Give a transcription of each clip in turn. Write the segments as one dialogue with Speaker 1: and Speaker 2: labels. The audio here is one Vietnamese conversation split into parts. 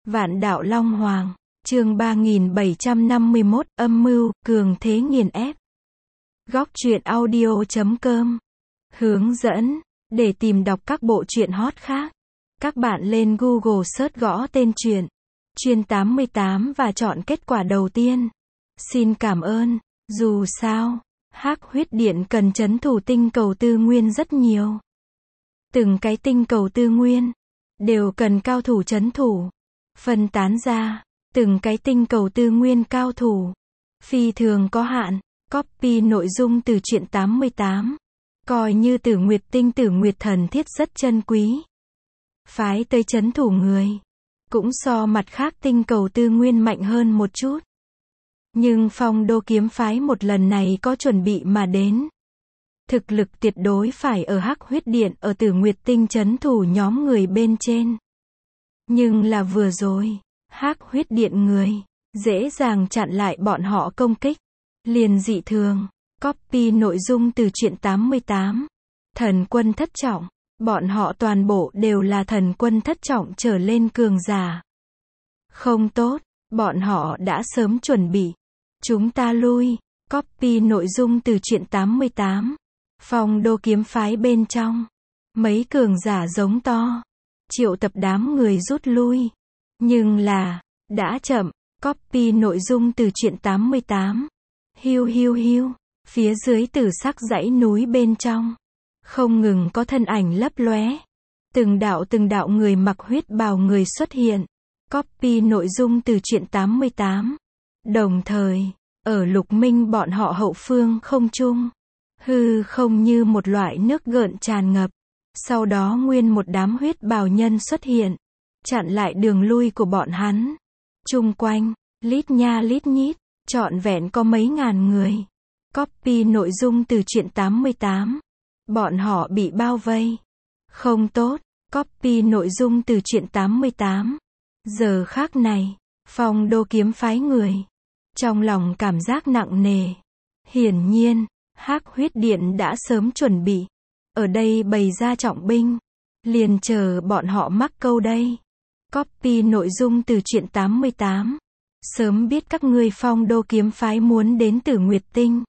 Speaker 1: Vạn đạo Long Hoàng, chương 3751, âm mưu, cường thế nghiền ép. Góc truyện audio.com. Hướng dẫn, để tìm đọc các bộ truyện hot khác. Các bạn lên Google search gõ tên truyện, Chuyên 88 và chọn kết quả đầu tiên. Xin cảm ơn, dù sao, Hắc Huyết Điện cần trấn thủ tinh cầu tư nguyên rất nhiều. Từng cái tinh cầu tư nguyên, đều cần cao thủ trấn thủ. Phân tán ra, từng cái tinh cầu tư nguyên cao thủ, phi thường có hạn. Copy nội dung từ truyện 88. Coi như Tử Nguyệt Tinh Tử Nguyệt Thần Thiết rất chân quý. Phái tới trấn thủ người, cũng so mặt khác tinh cầu tư nguyên mạnh hơn một chút. Nhưng Phong Đô kiếm phái một lần này có chuẩn bị mà đến. Thực lực tuyệt đối phải ở Hắc Huyết Điện ở Tử Nguyệt Tinh trấn thủ nhóm người bên trên. Nhưng là vừa rồi, Hắc Huyết Điện người, dễ dàng chặn lại bọn họ công kích. Liền dị thường, copy nội dung từ truyện 88. Thần quân thất trọng, bọn họ toàn bộ đều là thần quân thất trọng trở lên cường giả. Không tốt, bọn họ đã sớm chuẩn bị. Chúng ta lui, copy nội dung từ truyện 88. Phong Đô kiếm phái bên trong, mấy cường giả giống to, triệu tập đám người rút lui. Nhưng là, đã chậm, copy nội dung từ truyện 88. Hiu hiu hiu, phía dưới tử sắc dãy núi bên trong, không ngừng có thân ảnh lấp lóe. Từng đạo người mặc huyết bào người xuất hiện. Copy nội dung từ truyện 88. Đồng thời, ở Lục Minh bọn họ hậu phương không trung, hư không như một loại nước gợn tràn ngập. Sau đó nguyên một đám huyết bào nhân xuất hiện, chặn lại đường lui của bọn hắn. Chung quanh, lít nha lít nhít, trọn vẹn có mấy ngàn người. Copy nội dung từ truyện 88. Bọn họ bị bao vây. Không tốt, copy nội dung từ truyện 88. Giờ khác này, Phong Đô kiếm phái người, trong lòng cảm giác nặng nề. Hiển nhiên, Hắc Huyết Điện đã sớm chuẩn bị. Ở đây bày ra trọng binh, liền chờ bọn họ mắc câu đây. Copy nội dung từ truyện 88. Sớm biết các ngươi Phong Đô kiếm phái muốn đến Tử Nguyệt Tinh.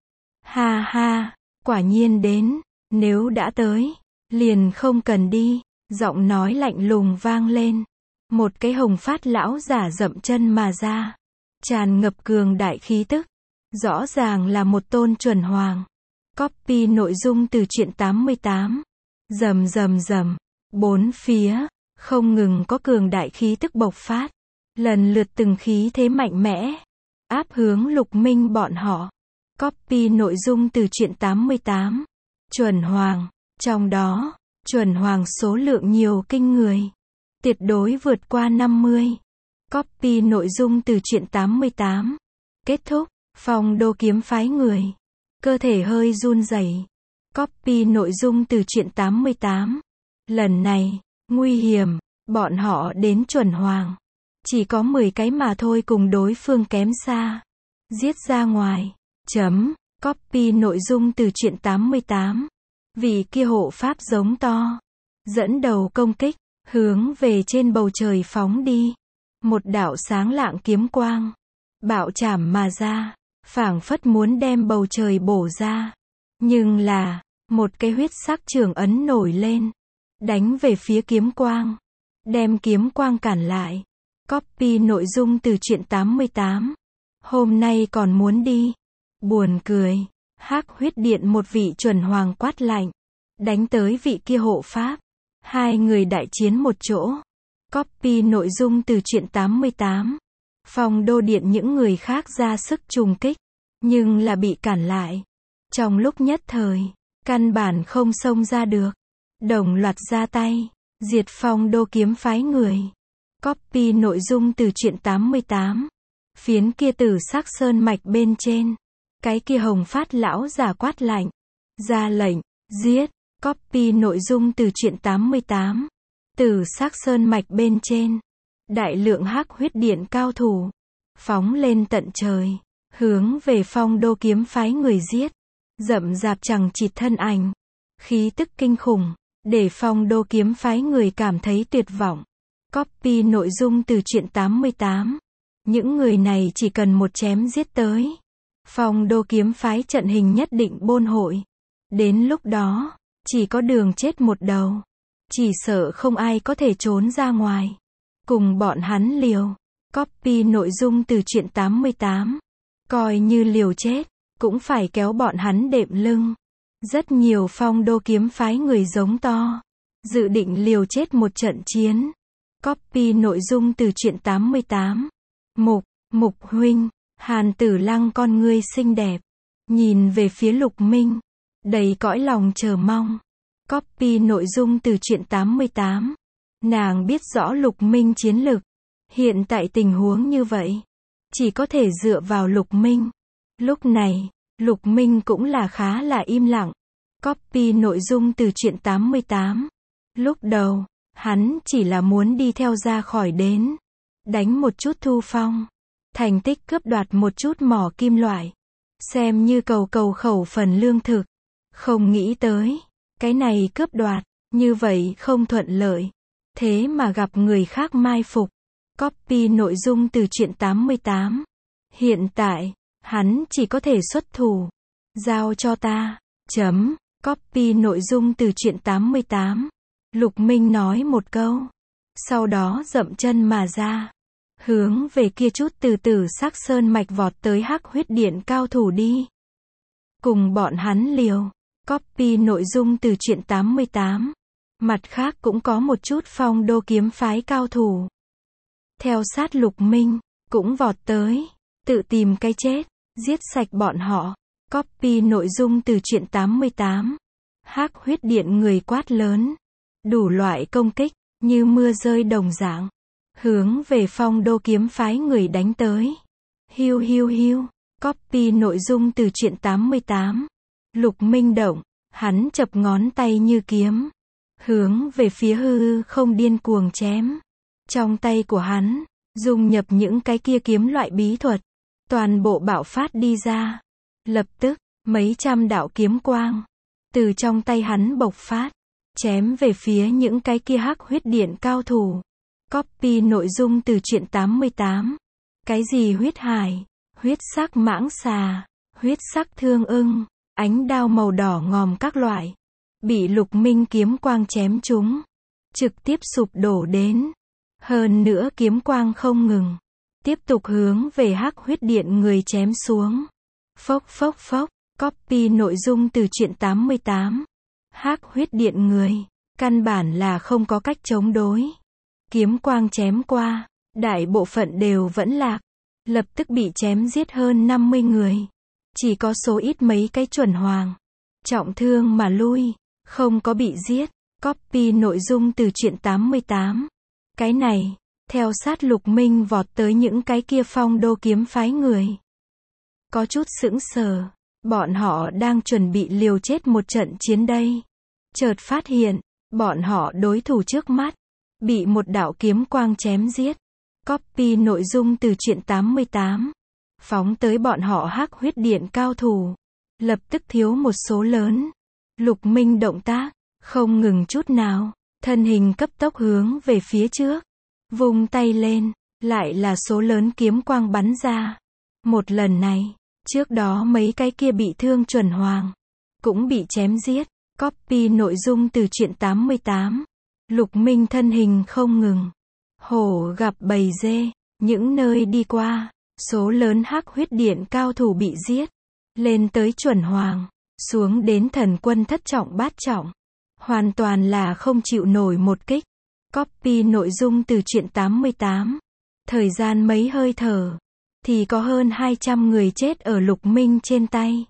Speaker 1: Ha ha, quả nhiên đến, nếu đã tới, liền không cần đi. Giọng nói lạnh lùng vang lên. Một cái hồng phát lão giả dậm chân mà ra, tràn ngập cường đại khí tức. Rõ ràng là một tôn chuẩn hoàng. Copy nội dung từ truyện 88. Rầm rầm rầm, bốn phía, không ngừng có cường đại khí tức bộc phát. Lần lượt từng khí thế mạnh mẽ, áp hướng Lục Minh bọn họ. Copy nội dung từ truyện 88. Chuẩn hoàng, trong đó, chuẩn hoàng số lượng nhiều kinh người. Tuyệt đối vượt qua 50. Copy nội dung từ truyện 88. Kết thúc, Phong Đô kiếm phái người, cơ thể hơi run rẩy. Copy nội dung từ truyện 88. Lần này, nguy hiểm, bọn họ đến chuẩn hoàng. Chỉ có 10 cái mà thôi cùng đối phương kém xa. Giết ra ngoài. Copy nội dung từ truyện 88. Vị kia hộ pháp giống to, dẫn đầu công kích, hướng về trên bầu trời phóng đi. Một đạo sáng lạng kiếm quang, bạo chảm mà ra, phảng phất muốn đem bầu trời bổ ra. Nhưng là, một cái huyết sắc trường ấn nổi lên, đánh về phía kiếm quang, đem kiếm quang cản lại. Copy nội dung từ truyện 88. Hôm nay còn muốn đi. Buồn cười. Hắc Huyết Điện một vị chuẩn hoàng quát lạnh, đánh tới vị kia hộ pháp. Hai người đại chiến một chỗ. Copy nội dung từ truyện 88. Phong Đô Điện những người khác ra sức trùng kích, nhưng là bị cản lại. Trong lúc nhất thời, căn bản không xông ra được. Đồng loạt ra tay, diệt Phong Đô kiếm phái người. Copy nội dung từ truyện 88. Phiến kia tử sắc sơn mạch bên trên, cái kia hồng phát lão giả quát lạnh, ra lệnh, giết. Copy nội dung từ truyện 88. Tử sắc sơn mạch bên trên, đại lượng Hắc Huyết Điện cao thủ, phóng lên tận trời, hướng về Phong Đô kiếm phái người giết. Rậm rạp chằng chịt thân ảnh, khí tức kinh khủng, để Phong Đô kiếm phái người cảm thấy tuyệt vọng. Copy nội dung từ truyện 88. Những người này chỉ cần một chém giết tới. Phong đô kiếm phái trận hình nhất định bôn hội. Đến lúc đó, chỉ có đường chết một đầu. Chỉ sợ không ai có thể trốn ra ngoài. Cùng bọn hắn liều. Copy nội dung từ truyện 88. Coi như liều chết, cũng phải kéo bọn hắn đệm lưng. Rất nhiều phong đô kiếm phái người giống to. Dự định liều chết một trận chiến. Copy nội dung từ truyện 88. Mục huynh, Hàn Tử Lăng con ngươi xinh đẹp. Nhìn về phía Lục Minh. Đầy cõi lòng chờ mong. Copy nội dung từ truyện 88. Nàng biết rõ Lục Minh chiến lực. Hiện tại tình huống như vậy. Chỉ có thể dựa vào Lục Minh. Lúc này, Lục Minh cũng là khá là im lặng. Copy nội dung từ truyện 88. Lúc đầu, hắn chỉ là muốn đi theo ra khỏi đến. Đánh một chút thu phong. Thành tích cướp đoạt một chút mỏ kim loại. Xem như cầu khẩu phần lương thực. Không nghĩ tới. Cái này cướp đoạt. Như vậy không thuận lợi. Thế mà gặp người khác mai phục. Copy nội dung từ truyện 88. Hiện tại, hắn chỉ có thể xuất thủ. Giao cho ta. Copy nội dung từ truyện 88. Lục Minh nói một câu. Sau đó dậm chân mà ra. Hướng về kia chút từ từ sắc sơn mạch vọt tới hắc huyết điện cao thủ đi. Cùng bọn hắn liều. Copy nội dung từ truyện 88. Mặt khác cũng có một chút phong đô kiếm phái cao thủ. Theo sát Lục Minh, cũng vọt tới. Tự tìm cái chết. Giết sạch bọn họ. Copy nội dung từ truyện 88. Hắc huyết điện người quát lớn. Đủ loại công kích, như mưa rơi đồng dạng. Hướng về phong đô kiếm phái người đánh tới. Hiu. Copy nội dung từ truyện 88. Lục Minh động, hắn chập ngón tay như kiếm. Hướng về phía hư không điên cuồng chém. Trong tay của hắn, dung nhập những cái kia kiếm loại bí thuật. Toàn bộ bạo phát đi ra. Lập tức, mấy trăm đạo kiếm quang. Từ trong tay hắn bộc phát. Chém về phía những cái kia hắc huyết điện cao thủ. Copy nội dung từ truyện 88. Cái gì huyết hải, huyết sắc mãng xà, huyết sắc thương ưng, ánh đao màu đỏ ngòm các loại. Bị Lục Minh kiếm quang chém trúng. Trực tiếp sụp đổ đến. Hơn nữa kiếm quang không ngừng. Tiếp tục hướng về hắc huyết điện người chém xuống. Phốc. Copy nội dung từ truyện 88. Hắc huyết điện người. Căn bản là không có cách chống đối. Kiếm quang chém qua. Đại bộ phận đều vẫn lạc. Lập tức bị chém giết hơn 50 người. Chỉ có số ít mấy cái chuẩn hoàng. Trọng thương mà lui. Không có bị giết. Copy nội dung từ truyện 88. Cái này. Theo sát Lục Minh vọt tới những cái kia phong đô kiếm phái người. Có chút sững sờ. Bọn họ đang chuẩn bị liều chết một trận chiến đây. Chợt phát hiện. Bọn họ đối thủ trước mắt. Bị một đạo kiếm quang chém giết. Copy nội dung từ truyện 88. Phóng tới bọn họ hắc huyết điện cao thủ. Lập tức thiếu một số lớn. Lục Minh động tác. Không ngừng chút nào. Thân hình cấp tốc hướng về phía trước. Vung tay lên. Lại là số lớn kiếm quang bắn ra. Một lần này. Trước đó mấy cái kia bị thương chuẩn hoàng. Cũng bị chém giết. Copy nội dung từ truyện 88. Lục Minh thân hình không ngừng. Hổ gặp bầy dê. Những nơi đi qua. Số lớn hắc huyết điện cao thủ bị giết. Lên tới chuẩn hoàng. Xuống đến thần quân thất trọng bát trọng. Hoàn toàn là không chịu nổi một kích. Copy nội dung từ truyện 88. Thời gian mấy hơi thở. Thì có hơn 200 người chết ở Lục Minh trên tay.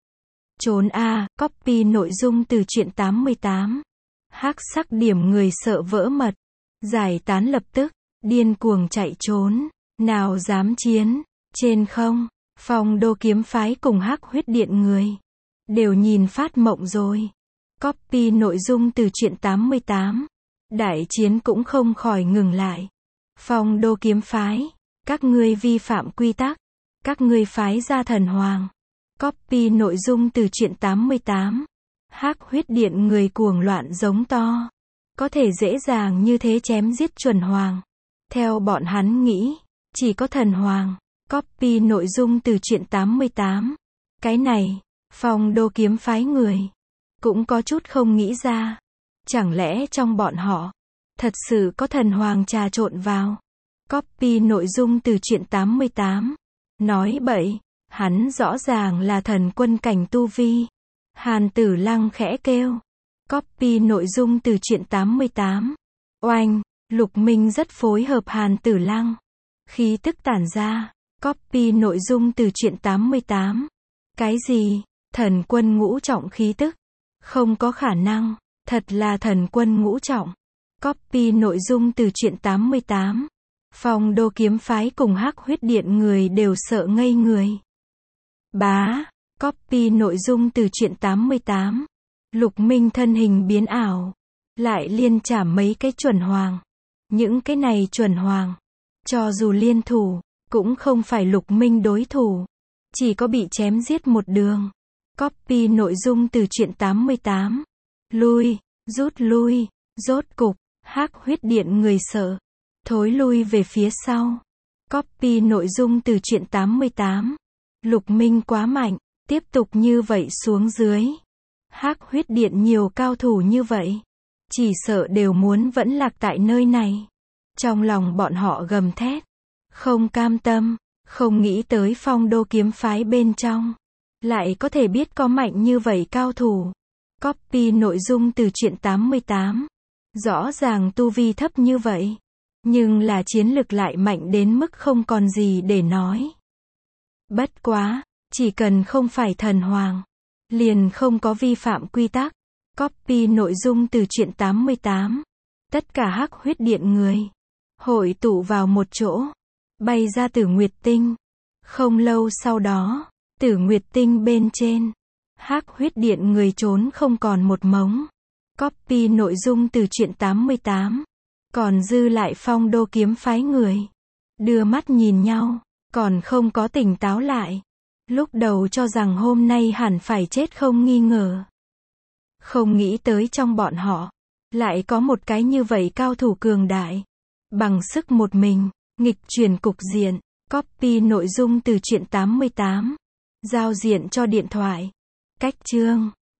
Speaker 1: Trốn a. Copy nội dung từ truyện 88. Hắc sắc điểm người sợ vỡ mật. Giải tán lập tức. Điên cuồng chạy trốn. Nào dám chiến. Trên không. Phong đô kiếm phái cùng hắc huyết điện người. Đều nhìn phát mộng rồi. Copy nội dung từ truyện 88. Đại chiến cũng không khỏi ngừng lại. Phong đô kiếm phái. Các ngươi vi phạm quy tắc. Các ngươi phái ra thần hoàng. Copy nội dung từ truyện 88. Hắc huyết điện người cuồng loạn giống to. có thể dễ dàng như thế chém giết chuẩn hoàng. Theo bọn hắn nghĩ, chỉ có thần hoàng. Copy nội dung từ truyện 88. Cái này, Phong Đô kiếm phái người cũng có chút không nghĩ ra. Chẳng lẽ trong bọn họ thật sự có thần hoàng trà trộn vào? Copy nội dung từ truyện 88. Nói bậy, hắn rõ ràng là thần quân cảnh tu vi. Hàn Tử Lăng khẽ kêu. Copy nội dung từ truyện 88. Oanh, Lục Minh rất phối hợp Hàn Tử Lăng. Khí tức tản ra. Copy nội dung từ truyện 88. Cái gì? Thần quân ngũ trọng khí tức? Không có khả năng, thật là thần quân ngũ trọng. Copy nội dung từ truyện 88. Phong Đô kiếm phái cùng Hắc Huyết Điện người đều sợ ngây người. Bá, copy nội dung từ truyện 88. Lục Minh thân hình biến ảo, lại liên chảm mấy cái chuẩn hoàng. Những cái này chuẩn hoàng, cho dù liên thủ, cũng không phải Lục Minh đối thủ, chỉ có bị chém giết một đường. Copy nội dung từ truyện 88. Lui, rút lui, rốt cục, Hắc Huyết Điện người sợ, thối lui về phía sau. Copy nội dung từ truyện 88. Lục Minh quá mạnh, tiếp tục như vậy xuống dưới. Hắc Huyết Điện nhiều cao thủ như vậy, chỉ sợ đều muốn vẫn lạc tại nơi này. Trong lòng bọn họ gầm thét, không cam tâm, không nghĩ tới Phong Đô kiếm phái bên trong lại có thể biết có mạnh như vậy cao thủ. Copy nội dung từ truyện 88. Rõ ràng tu vi thấp như vậy, nhưng là chiến lực lại mạnh đến mức không còn gì để nói. Bất quá, chỉ cần không phải thần hoàng, liền không có vi phạm quy tắc. Copy nội dung từ truyện 88. Tất cả Hắc Huyết Điện người hội tụ vào một chỗ, bay ra Tử Nguyệt Tinh. Không lâu sau đó, Tử Nguyệt Tinh bên trên, Hắc Huyết Điện người trốn không còn một mống. Copy nội dung từ truyện 88. Còn dư lại Phong Đô kiếm phái người đưa mắt nhìn nhau, còn không có tỉnh táo lại. Lúc đầu cho rằng hôm nay hẳn phải chết không nghi ngờ. Không nghĩ tới trong bọn họ lại có một cái như vậy cao thủ cường đại, bằng sức một mình nghịch chuyển cục diện. Copy nội dung từ truyện 88. Giao diện cho điện thoại. Cách chương